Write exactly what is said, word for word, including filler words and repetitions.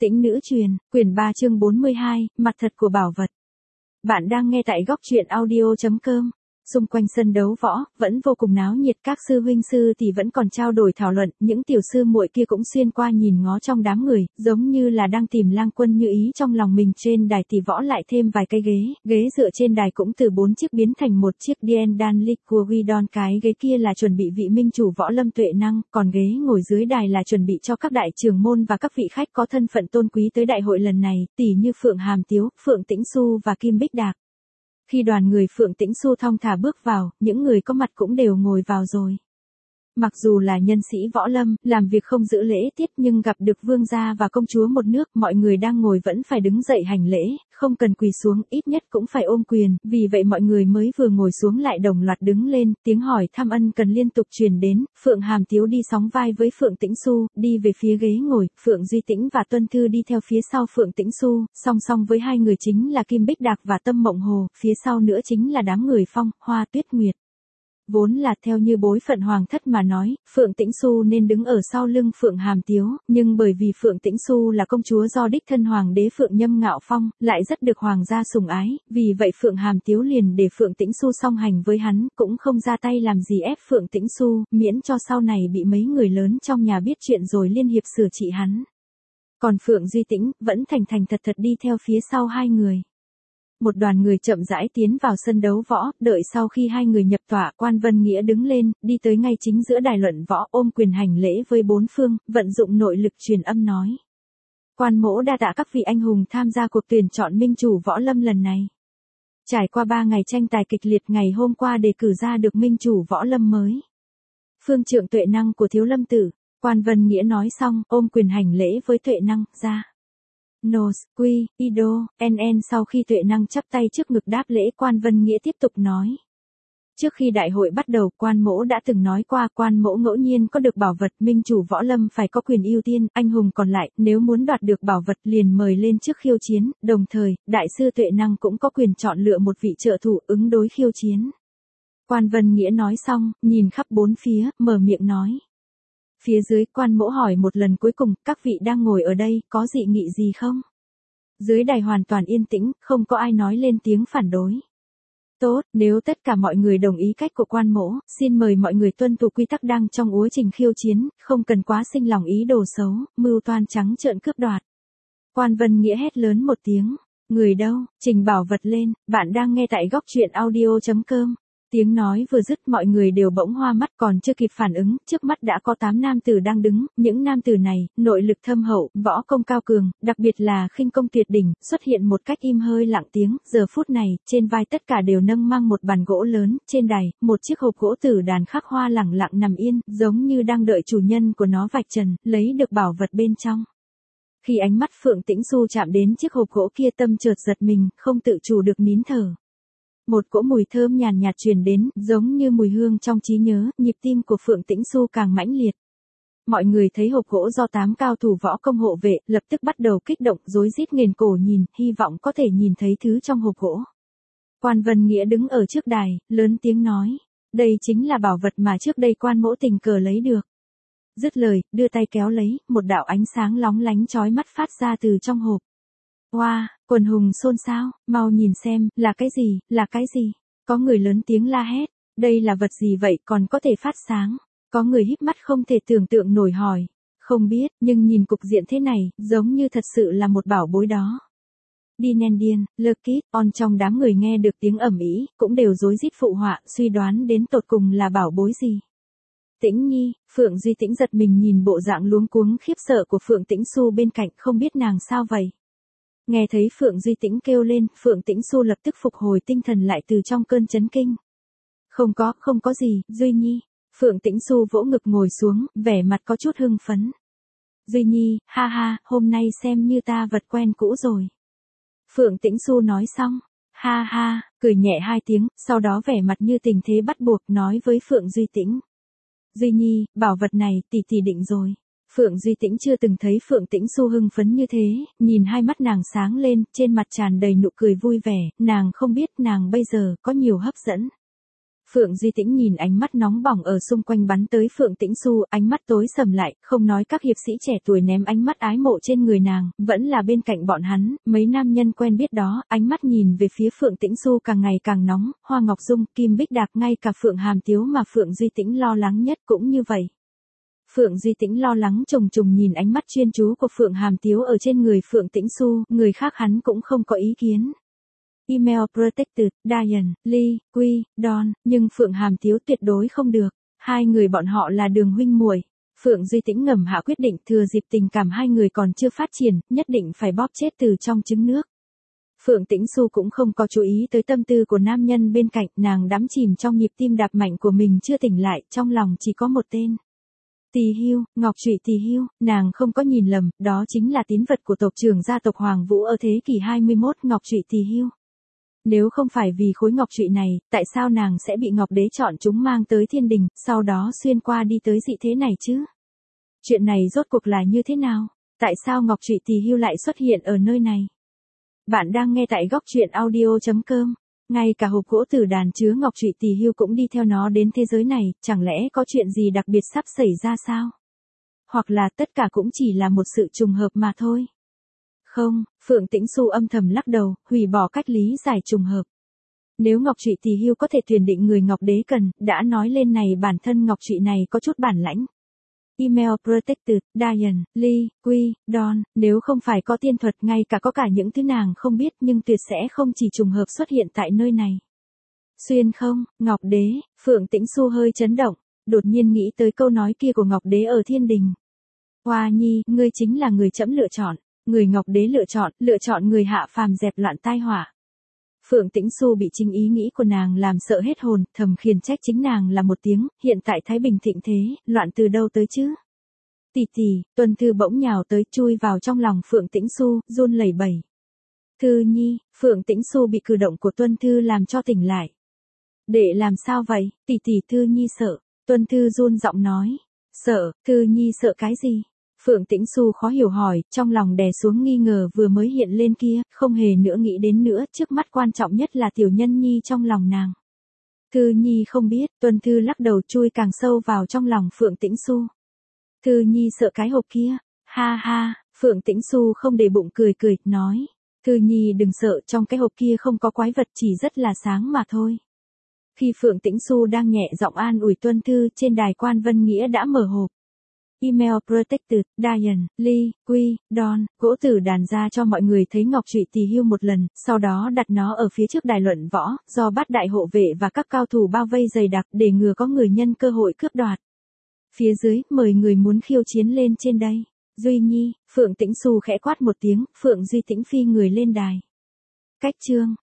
Tĩnh nữ truyền, quyển ba chương bốn mươi hai, mặt thật của bảo vật. Bạn đang nghe tại góc truyện audio chấm com. Xung quanh sân đấu võ, vẫn vô cùng náo nhiệt, các sư huynh sư thì vẫn còn trao đổi thảo luận, những tiểu sư muội kia cũng xuyên qua nhìn ngó trong đám người, giống như là đang tìm Lang Quân Như Ý trong lòng mình. Trên đài tỷ võ lại thêm vài cây ghế, ghế dựa trên đài cũng từ bốn chiếc biến thành một chiếc Dien Dan Liquidon, cái ghế kia là chuẩn bị vị minh chủ võ lâm Tuệ Năng, còn ghế ngồi dưới đài là chuẩn bị cho các đại trưởng môn và các vị khách có thân phận tôn quý tới đại hội lần này, tỷ như Phượng Hàm Tiếu, Phượng Tĩnh Xu và Kim Bích Đạc. Khi đoàn người Phượng Tĩnh Xu thong thả bước vào, những người có mặt cũng đều ngồi vào rồi. Mặc dù là nhân sĩ võ lâm, làm việc không giữ lễ tiết nhưng gặp được vương gia và công chúa một nước, mọi người đang ngồi vẫn phải đứng dậy hành lễ, không cần quỳ xuống, ít nhất cũng phải ôm quyền, vì vậy mọi người mới vừa ngồi xuống lại đồng loạt đứng lên, tiếng hỏi thăm ân cần liên tục truyền đến. Phượng Hàm Tiếu đi sóng vai với Phượng Tĩnh Xu, đi về phía ghế ngồi, Phượng Duy Tĩnh và Tuân Thư đi theo phía sau Phượng Tĩnh Xu, song song với hai người chính là Kim Bích Đạc và Tâm Mộng Hồ, phía sau nữa chính là đám người Phong, Hoa, Tuyết Nguyệt. Vốn là theo như bối phận hoàng thất mà nói, Phượng Tĩnh Xu nên đứng ở sau lưng Phượng Hàm Tiếu, nhưng bởi vì Phượng Tĩnh Xu là công chúa do đích thân hoàng đế Phượng Nhâm Ngạo Phong, lại rất được hoàng gia sủng ái, vì vậy Phượng Hàm Tiếu liền để Phượng Tĩnh Xu song hành với hắn, cũng không ra tay làm gì ép Phượng Tĩnh Xu, miễn cho sau này bị mấy người lớn trong nhà biết chuyện rồi liên hiệp sửa trị hắn. Còn Phượng Duy Tĩnh vẫn thành thành thật thật đi theo phía sau hai người. Một đoàn người chậm rãi tiến vào sân đấu võ, đợi sau khi hai người nhập tọa, Quan Vân Nghĩa đứng lên, đi tới ngay chính giữa đài luận võ, ôm quyền hành lễ với bốn phương, vận dụng nội lực truyền âm nói. Quan mỗ đa tạ các vị anh hùng tham gia cuộc tuyển chọn minh chủ võ lâm lần này. Trải qua ba ngày tranh tài kịch liệt, ngày hôm qua đề cử ra được minh chủ võ lâm mới. Phương trượng Tuệ Năng của Thiếu Lâm Tử. Quan Vân Nghĩa nói xong, ôm quyền hành lễ với Tuệ Năng, ra. Nos, Quy, Ido, en en sau khi Tuệ Năng chắp tay trước ngực đáp lễ, Quan Vân Nghĩa tiếp tục nói. Trước khi đại hội bắt đầu, Quan mỗ đã từng nói qua, Quan mỗ ngẫu nhiên có được bảo vật, minh chủ võ lâm phải có quyền ưu tiên, anh hùng còn lại, nếu muốn đoạt được bảo vật liền mời lên trước khiêu chiến, đồng thời, đại sư Tuệ Năng cũng có quyền chọn lựa một vị trợ thủ ứng đối khiêu chiến. Quan Vân Nghĩa nói xong, nhìn khắp bốn phía, mở miệng nói. Phía dưới, Quan mỗ hỏi một lần cuối cùng, các vị đang ngồi ở đây, có dị nghị gì không? Dưới đài hoàn toàn yên tĩnh, không có ai nói lên tiếng phản đối. Tốt, nếu tất cả mọi người đồng ý cách của Quan mỗ, xin mời mọi người tuân thủ quy tắc đang trong úa trình khiêu chiến, không cần quá sinh lòng ý đồ xấu, mưu toan trắng trợn cướp đoạt. Quan Vân Nghĩa hét lớn một tiếng, người đâu, trình bảo vật lên, bạn đang nghe tại góc truyện audio chấm com. Tiếng nói vừa dứt mọi người đều bỗng hoa mắt, còn chưa kịp phản ứng, trước mắt đã có tám nam tử đang đứng, những nam tử này, nội lực thâm hậu, võ công cao cường, đặc biệt là khinh công tuyệt đỉnh, xuất hiện một cách im hơi lặng tiếng, giờ phút này, trên vai tất cả đều nâng mang một bàn gỗ lớn, trên đài, một chiếc hộp gỗ tử đàn khắc hoa lẳng lặng nằm yên, giống như đang đợi chủ nhân của nó vạch trần, lấy được bảo vật bên trong. Khi ánh mắt Phượng Tĩnh Xu chạm đến chiếc hộp gỗ kia, tâm chợt giật mình, không tự chủ được nín thở. Một cỗ mùi thơm nhàn nhạt truyền đến, giống như mùi hương trong trí nhớ, nhịp tim của Phượng Tĩnh Xu càng mãnh liệt. Mọi người thấy hộp gỗ do tám cao thủ võ công hộ vệ, lập tức bắt đầu kích động, rối rít nghền cổ nhìn, hy vọng có thể nhìn thấy thứ trong hộp gỗ. Quan Vân Nghĩa đứng ở trước đài, lớn tiếng nói, đây chính là bảo vật mà trước đây Quan mỗ tình cờ lấy được. Dứt lời, đưa tay kéo lấy, một đạo ánh sáng lóng lánh chói mắt phát ra từ trong hộp. Wow, quần hùng xôn xao, mau nhìn xem, là cái gì, là cái gì? Có người lớn tiếng la hét, đây là vật gì vậy, còn có thể phát sáng? Có người híp mắt không thể tưởng tượng nổi hỏi, không biết, nhưng nhìn cục diện thế này, giống như thật sự là một bảo bối đó. Dinendian, Lekit, on trong đám người nghe được tiếng ầm ĩ, cũng đều rối rít phụ họa, suy đoán đến tột cùng là bảo bối gì. Tĩnh Nhi, Phượng Duy Tĩnh giật mình nhìn bộ dạng luống cuống khiếp sợ của Phượng Tĩnh Xu bên cạnh, không biết nàng sao vậy. Nghe thấy Phượng Duy Tĩnh kêu lên, Phượng Tĩnh Xu lập tức phục hồi tinh thần lại từ trong cơn chấn kinh. Không có, không có gì, Duy Nhi. Phượng Tĩnh Xu vỗ ngực ngồi xuống, vẻ mặt có chút hưng phấn. Duy Nhi, ha ha, hôm nay xem như ta vật quen cũ rồi. Phượng Tĩnh Xu nói xong, ha ha, cười nhẹ hai tiếng, sau đó vẻ mặt như tình thế bắt buộc nói với Phượng Duy Tĩnh. Duy Nhi, bảo vật này, tỷ tỷ định rồi. Phượng Duy Tĩnh chưa từng thấy Phượng Tĩnh Xu hưng phấn như thế, nhìn hai mắt nàng sáng lên, trên mặt tràn đầy nụ cười vui vẻ, nàng không biết nàng bây giờ có nhiều hấp dẫn. Phượng Duy Tĩnh nhìn ánh mắt nóng bỏng ở xung quanh bắn tới Phượng Tĩnh Xu, ánh mắt tối sầm lại, không nói các hiệp sĩ trẻ tuổi ném ánh mắt ái mộ trên người nàng, vẫn là bên cạnh bọn hắn, mấy nam nhân quen biết đó, ánh mắt nhìn về phía Phượng Tĩnh Xu càng ngày càng nóng, Hoa Ngọc Dung, Kim Bích Đạc, ngay cả Phượng Hàm Tiếu mà Phượng Duy Tĩnh lo lắng nhất cũng như vậy. Phượng Duy Tĩnh lo lắng trùng trùng nhìn ánh mắt chuyên chú của Phượng Hàm Tiếu ở trên người Phượng Tĩnh Xu, người khác hắn cũng không có ý kiến. Email Protected, Diane, Lee, Quy, Don, nhưng Phượng Hàm Tiếu tuyệt đối không được. Hai người bọn họ là đường huynh muội. Phượng Duy Tĩnh ngầm hạ quyết định thừa dịp tình cảm hai người còn chưa phát triển, nhất định phải bóp chết từ trong trứng nước. Phượng Tĩnh Xu cũng không có chú ý tới tâm tư của nam nhân bên cạnh, nàng đắm chìm trong nhịp tim đạp mạnh của mình chưa tỉnh lại, trong lòng chỉ có một tên. Tỳ Hưu, Ngọc Trụy Tỳ Hưu, nàng không có nhìn lầm, đó chính là tín vật của tộc trưởng gia tộc Hoàng Vũ ở thế kỷ hai mươi mốt, Ngọc Trụy Tỳ Hưu. Nếu không phải vì khối ngọc trụy này, tại sao nàng sẽ bị Ngọc Đế chọn chúng mang tới thiên đình, sau đó xuyên qua đi tới dị thế này chứ? Chuyện này rốt cuộc là như thế nào? Tại sao Ngọc Trụy Tỳ Hưu lại xuất hiện ở nơi này? Bạn đang nghe tại góc truyện audio chấm com. Ngay cả hộp gỗ tử đàn chứa Ngọc Trụy Tỳ Hưu cũng đi theo nó đến thế giới này, chẳng lẽ có chuyện gì đặc biệt sắp xảy ra sao? Hoặc là tất cả cũng chỉ là một sự trùng hợp mà thôi? Không, Phượng Tĩnh Xu âm thầm lắc đầu, hủy bỏ cách lý giải trùng hợp. Nếu Ngọc Trụy Tỳ Hưu có thể tuyển định người Ngọc Đế cần, đã nói lên này bản thân Ngọc Trụy này có chút bản lãnh. Email Protected, Diane, Lee, Quy, Don, nếu không phải có tiên thuật ngay cả có cả những thứ nàng không biết nhưng tuyệt sẽ không chỉ trùng hợp xuất hiện tại nơi này. Xuyên không, Ngọc Đế, Phượng Tĩnh Xu hơi chấn động, đột nhiên nghĩ tới câu nói kia của Ngọc Đế ở thiên đình. Hoa Nhi, ngươi chính là người trẫm lựa chọn. Người Ngọc Đế lựa chọn, lựa chọn người hạ phàm dẹp loạn tai họa. Phượng Tĩnh Xu bị chính ý nghĩ của nàng làm sợ hết hồn, thầm khiển trách chính nàng là một tiếng, hiện tại Thái Bình thịnh thế, loạn từ đâu tới chứ? Tỷ tỷ, Tuân Thư bỗng nhào tới chui vào trong lòng Phượng Tĩnh Xu, run lẩy bẩy. Thư Nhi, Phượng Tĩnh Xu bị cử động của Tuân Thư làm cho tỉnh lại. Để làm sao vậy, tỷ tỷ Thư Nhi sợ, Tuân Thư run giọng nói. Sợ, Thư Nhi sợ cái gì? Phượng Tĩnh Xu khó hiểu hỏi, trong lòng đè xuống nghi ngờ vừa mới hiện lên kia, không hề nữa nghĩ đến nữa, trước mắt quan trọng nhất là tiểu nhân nhi trong lòng nàng. Thư Nhi không biết, Tuân Thư lắc đầu chui càng sâu vào trong lòng Phượng Tĩnh Xu. Thư Nhi sợ cái hộp kia, ha ha, Phượng Tĩnh Xu không để bụng cười cười, nói. Thư Nhi đừng sợ, trong cái hộp kia không có quái vật, chỉ rất là sáng mà thôi. Khi Phượng Tĩnh Xu đang nhẹ giọng an ủi Tuân Thư, trên đài Quan Vân Nghĩa đã mở hộp. Email Protected, Diane, Lee, Quy, Don, gỗ tử đàn ra cho mọi người thấy Ngọc Trụy Tỳ Hưu một lần, sau đó đặt nó ở phía trước đài luận võ, do bát đại hộ vệ và các cao thủ bao vây dày đặc để ngừa có người nhân cơ hội cướp đoạt. Phía dưới, mời người muốn khiêu chiến lên trên đây. Duy Nhi, Phượng Tĩnh Xu khẽ quát một tiếng, Phượng Duy Tĩnh phi người lên đài. Cách chương.